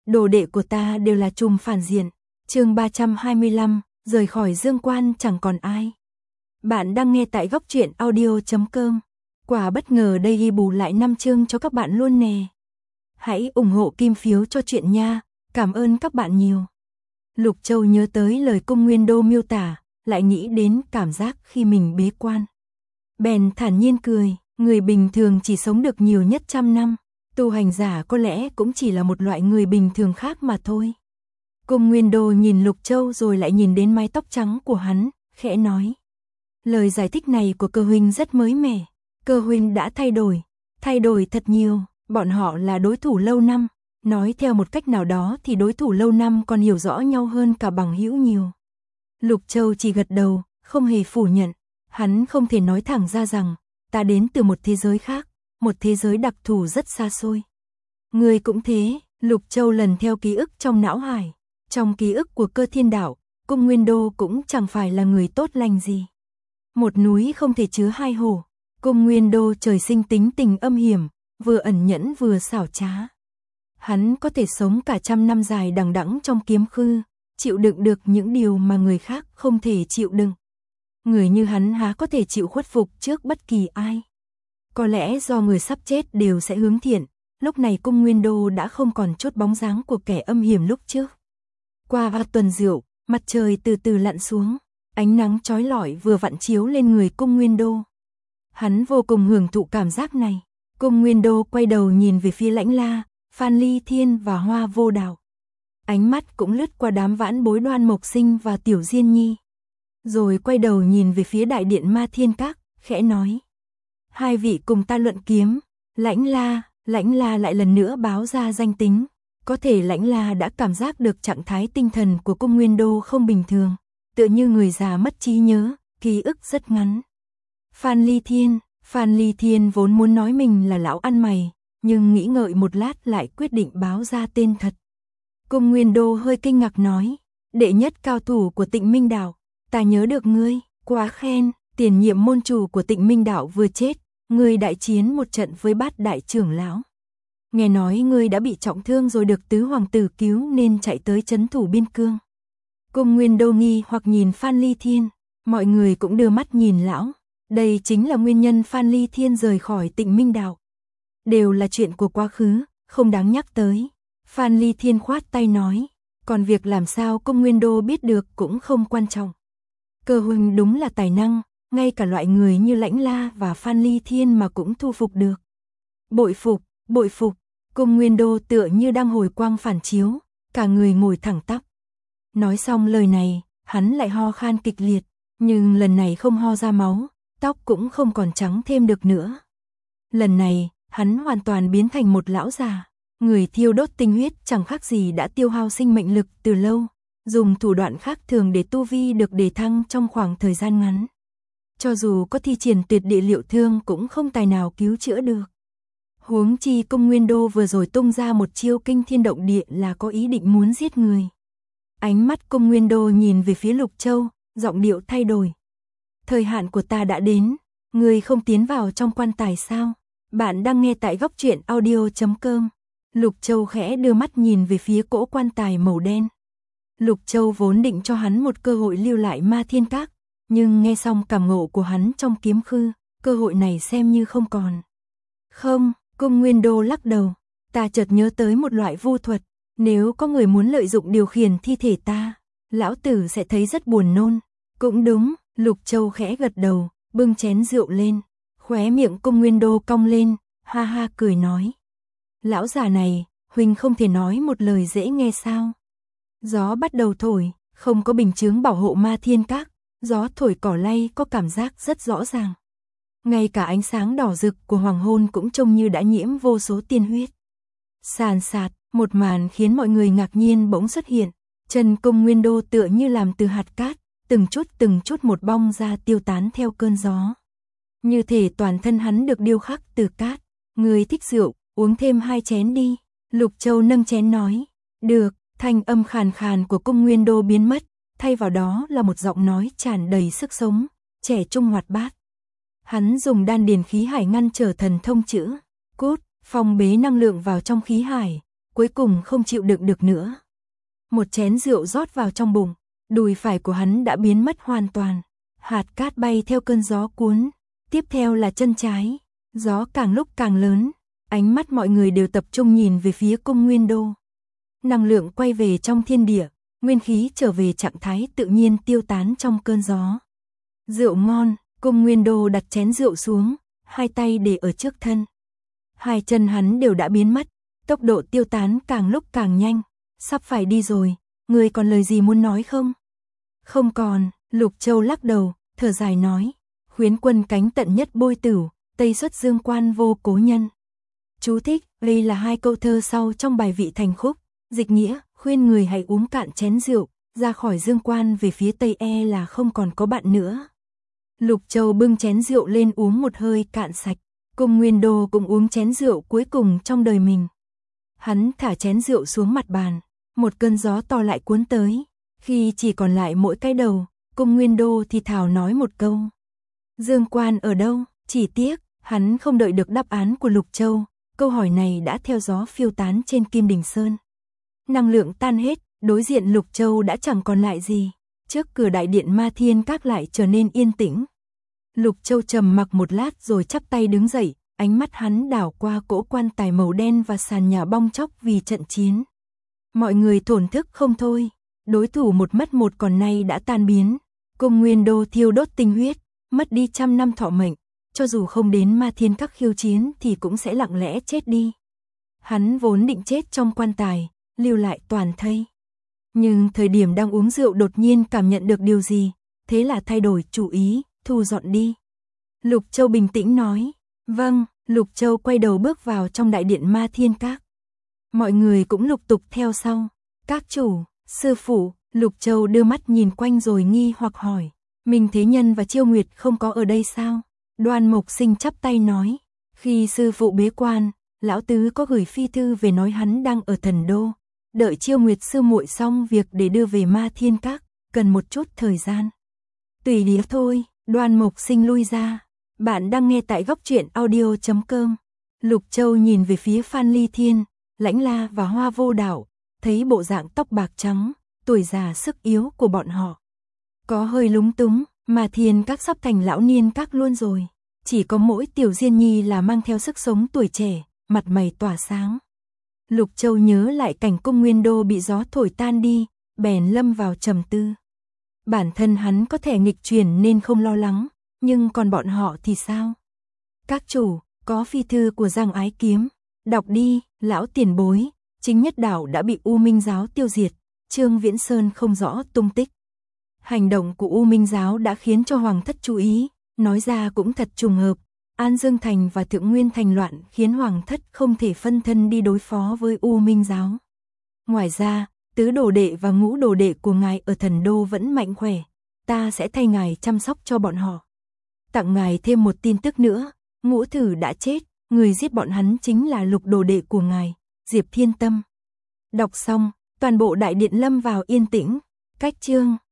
đồ đệ của ta đều là trùm phản diện. Chương 325, rời khỏi Dương Quan chẳng còn ai. Bạn đang nghe tại góc truyện audio.com. Quả bất ngờ đây ghi bù lại 5 chương cho các bạn luôn nè. Hãy ủng hộ kim phiếu cho chuyện nha, cảm ơn các bạn nhiều. Lục Châu nhớ tới lời Cung Nguyên Đô miêu tả, lại nghĩ đến cảm giác khi mình bế quan. Bèn thản nhiên cười, người bình thường chỉ sống được nhiều nhất 100 năm, tu hành giả có lẽ cũng chỉ là một loại người bình thường khác mà thôi. Cung Nguyên Đô nhìn Lục Châu rồi lại nhìn đến mái tóc trắng của hắn, khẽ nói. Lời giải thích này của Cơ huynh rất mới mẻ, Cơ huynh đã thay đổi thật nhiều, bọn họ là đối thủ lâu năm, nói theo một cách nào đó thì đối thủ lâu năm còn hiểu rõ nhau hơn cả bằng hữu nhiều. Lục Châu chỉ gật đầu, không hề phủ nhận, hắn không thể nói thẳng ra rằng, ta đến từ một thế giới khác, một thế giới đặc thù rất xa xôi. Người cũng thế, Lục Châu lần theo ký ức trong não hải, trong ký ức của Cơ Thiên Đạo, Cung Nguyên Đô cũng chẳng phải là người tốt lành gì. Một núi không thể chứa hai hổ, Cung Nguyên Đô trời sinh tính tình âm hiểm, vừa ẩn nhẫn vừa xảo trá. Hắn có thể sống cả 100 năm dài đằng đẵng trong kiếm khư, chịu đựng được những điều mà người khác không thể chịu đựng. Người như hắn há có thể chịu khuất phục trước bất kỳ ai. Có lẽ do người sắp chết đều sẽ hướng thiện, lúc này Cung Nguyên Đô đã không còn chút bóng dáng của kẻ âm hiểm lúc trước. Qua 3 tuần rượu, mặt trời từ từ lặn xuống, ánh nắng chói lọi vừa vặn chiếu lên người Cung Nguyên Đô. Hắn vô cùng hưởng thụ cảm giác này. Cung Nguyên Đô quay đầu nhìn về phía Lãnh La, Phan Ly Thiên và Hoa Vô Đào. Ánh mắt cũng lướt qua đám vãn bối Đoan Mộc Sinh và Tiểu Diên Nhi. Rồi quay đầu nhìn về phía đại điện Ma Thiên Các, khẽ nói. Hai vị cùng ta luận kiếm. Lãnh La lại lần nữa báo ra danh tính. Có thể Lãnh La đã cảm giác được trạng thái tinh thần của Cung Nguyên Đô không bình thường. Tựa như người già mất trí nhớ, ký ức rất ngắn. Phan Ly Thiên vốn muốn nói mình là lão ăn mày, nhưng nghĩ ngợi một lát lại quyết định báo ra tên thật. Cung Nguyên Đô hơi kinh ngạc nói, đệ nhất cao thủ của Tịnh Minh Đạo, ta nhớ được ngươi, quá khen, tiền nhiệm môn chủ của Tịnh Minh Đạo vừa chết, ngươi đại chiến một trận với Bát đại trưởng lão. Nghe nói ngươi đã bị trọng thương rồi được tứ hoàng tử cứu nên chạy tới trấn thủ biên cương. Cung Nguyên Đô nghi hoặc nhìn Phan Ly Thiên, mọi người cũng đưa mắt nhìn lão. Đây chính là nguyên nhân Phan Ly Thiên rời khỏi Tịnh Minh Đạo. Đều là chuyện của quá khứ, không đáng nhắc tới. Phan Ly Thiên khoát tay nói, còn việc làm sao Cung Nguyên Đô biết được cũng không quan trọng. Cơ huynh đúng là tài năng, ngay cả loại người như Lãnh La và Phan Ly Thiên mà cũng thu phục được. Bội phục, Cung Nguyên Đô tựa như đang hồi quang phản chiếu, cả người ngồi thẳng tắp. Nói xong lời này, hắn lại ho khan kịch liệt, nhưng lần này không ho ra máu. Tóc cũng không còn trắng thêm được nữa. Lần này, hắn hoàn toàn biến thành một lão già, người thiêu đốt tinh huyết chẳng khác gì đã tiêu hao sinh mệnh lực từ lâu, dùng thủ đoạn khác thường để tu vi được đề thăng trong khoảng thời gian ngắn. Cho dù có thi triển tuyệt địa liệu thương cũng không tài nào cứu chữa được. Huống chi Cung Nguyên Đô vừa rồi tung ra một chiêu kinh thiên động địa là có ý định muốn giết người. Ánh mắt Cung Nguyên Đô nhìn về phía Lục Châu, giọng điệu thay đổi. Thời hạn của ta đã đến, ngươi không tiến vào trong quan tài sao? Bạn đang nghe tại góc truyện audio.com. Lục Châu khẽ đưa mắt nhìn về phía cỗ quan tài màu đen. Lục Châu vốn định cho hắn một cơ hội lưu lại Ma Thiên Các, nhưng nghe xong cảm ngộ của hắn trong kiếm khư, cơ hội này xem như không còn. Không, Cung Nguyên Đô lắc đầu, ta chợt nhớ tới một loại vu thuật, nếu có người muốn lợi dụng điều khiển thi thể ta, lão tử sẽ thấy rất buồn nôn. Cũng đúng. Lục Châu khẽ gật đầu, bưng chén rượu lên, khóe miệng Cung Nguyên Đô cong lên, ha ha cười nói. Lão già này, huynh không thể nói một lời dễ nghe sao? Gió bắt đầu thổi, không có bình chướng bảo hộ Ma Thiên Các, gió thổi cỏ lay có cảm giác rất rõ ràng. Ngay cả ánh sáng đỏ rực của hoàng hôn cũng trông như đã nhiễm vô số tiên huyết. Sàn sạt, một màn khiến mọi người ngạc nhiên bỗng xuất hiện, chân Cung Nguyên Đô tựa như làm từ hạt cát. Từng chút một bong ra tiêu tán theo cơn gió. Như thể toàn thân hắn được điêu khắc từ cát. Người thích rượu, uống thêm 2 chén đi. Lục Châu nâng chén nói. Được, thanh âm khàn khàn của Cung Nguyên Đô biến mất. Thay vào đó là một giọng nói tràn đầy sức sống, trẻ trung hoạt bát. Hắn dùng đan điền khí hải ngăn trở thần thông chữ. Cút, phong bế năng lượng vào trong khí hải. cuối cùng không chịu đựng được nữa. Một chén rượu rót vào trong bụng, đùi phải của hắn đã biến mất hoàn toàn. Hạt cát bay theo cơn gió cuốn, tiếp theo là chân trái, gió càng lúc càng lớn, ánh mắt mọi người đều tập trung nhìn về phía cung Nguyên Đô. Năng lượng quay về trong thiên địa, nguyên khí trở về trạng thái tự nhiên tiêu tán trong cơn gió. Rượu ngon, cung Nguyên Đô đặt chén rượu xuống, hai tay để ở trước thân. Hai chân hắn đều đã biến mất, tốc độ tiêu tán càng lúc càng nhanh, sắp phải đi rồi, người còn lời gì muốn nói không? Không còn, Lục Châu lắc đầu, thở dài nói, khuyến quân cánh tận nhất bôi tửu, tây xuất dương quan vô cố nhân. Chú thích, đây là hai câu thơ sau trong bài vị thành khúc, dịch nghĩa, khuyên người hãy uống cạn chén rượu, ra khỏi dương quan về phía tây là không còn có bạn nữa. Lục Châu bưng chén rượu lên uống một hơi cạn sạch, cung Nguyên Đô cũng uống chén rượu cuối cùng trong đời mình. Hắn thả chén rượu xuống mặt bàn, một cơn gió to lại cuốn tới, khi chỉ còn lại mỗi cái đầu, cung Nguyên Đô thì thào nói một câu. Dương quan ở đâu? Chỉ tiếc, hắn không đợi được đáp án của Lục Châu, câu hỏi này đã theo gió phiêu tán trên Kim Đình Sơn. Năng lượng tan hết, đối diện Lục Châu đã chẳng còn lại gì, trước cửa đại điện Ma Thiên Các lại trở nên yên tĩnh. Lục Châu trầm mặc một lát rồi chắp tay đứng dậy, ánh mắt hắn đảo qua cỗ quan tài màu đen và sàn nhà bong chóc vì trận chiến. Mọi người thổn thức không thôi, đối thủ một mất một còn nay đã tan biến, cung Nguyên Đô thiêu đốt tinh huyết, mất đi 100 năm thọ mệnh, cho dù không đến Ma Thiên Các khiêu chiến thì cũng sẽ lặng lẽ chết đi. Hắn vốn định chết trong quan tài, lưu lại toàn thây. Nhưng thời điểm đang uống rượu đột nhiên cảm nhận được điều gì, thế là thay đổi chủ ý, thu dọn đi. Lục Châu bình tĩnh nói, vâng, Lục Châu quay đầu bước vào trong đại điện Ma Thiên Các. Mọi người cũng lục tục theo sau, các chủ, sư phụ, Lục Châu đưa mắt nhìn quanh rồi nghi hoặc hỏi, Minh Thế Nhân và Chiêu Nguyệt không có ở đây sao? Đoan Mộc Sinh chắp tay nói, khi sư phụ bế quan, lão tứ có gửi phi thư về nói hắn đang ở Thần Đô, đợi Chiêu Nguyệt sư muội xong việc để đưa về Ma Thiên Các, cần một chút thời gian. Tùy lý thôi, Đoan Mộc Sinh lui ra. Bạn đang nghe tại góc truyện audio.com. Lục Châu nhìn về phía Phan Ly Thiên, Lãnh La và Hoa Vô Đạo, thấy bộ dạng tóc bạc trắng, tuổi già sức yếu của bọn họ. Có hơi lúng túng, Ma Thiên Các sắp thành lão niên các luôn rồi. Chỉ có mỗi Tiểu Diên Nhi là mang theo sức sống tuổi trẻ, mặt mày tỏa sáng. Lục Châu nhớ lại cảnh cung Nguyên Đô bị gió thổi tan đi, bèn lâm vào trầm tư. Bản thân hắn có thể nghịch chuyển nên không lo lắng, nhưng còn bọn họ thì sao? Các chủ, có phi thư của Giang Ái Kiếm, đọc đi, lão tiền bối, Chính Nhất Đảo đã bị U Minh Giáo tiêu diệt, Trương Viễn Sơn không rõ tung tích. Hành động của U Minh Giáo đã khiến cho Hoàng thất chú ý, nói ra cũng thật trùng hợp, An Dương Thành và Thượng Nguyên Thành loạn khiến Hoàng thất không thể phân thân đi đối phó với U Minh Giáo. Ngoài ra, tứ đồ đệ và ngũ đồ đệ của ngài ở Thần Đô vẫn mạnh khỏe, ta sẽ thay ngài chăm sóc cho bọn họ. Tặng ngài thêm một tin tức nữa, Ngũ Thử đã chết, người giết bọn hắn chính là Lục đồ đệ của ngài, Diệp Thiên Tâm. Đọc xong, toàn bộ đại điện lâm vào yên tĩnh, cách chương.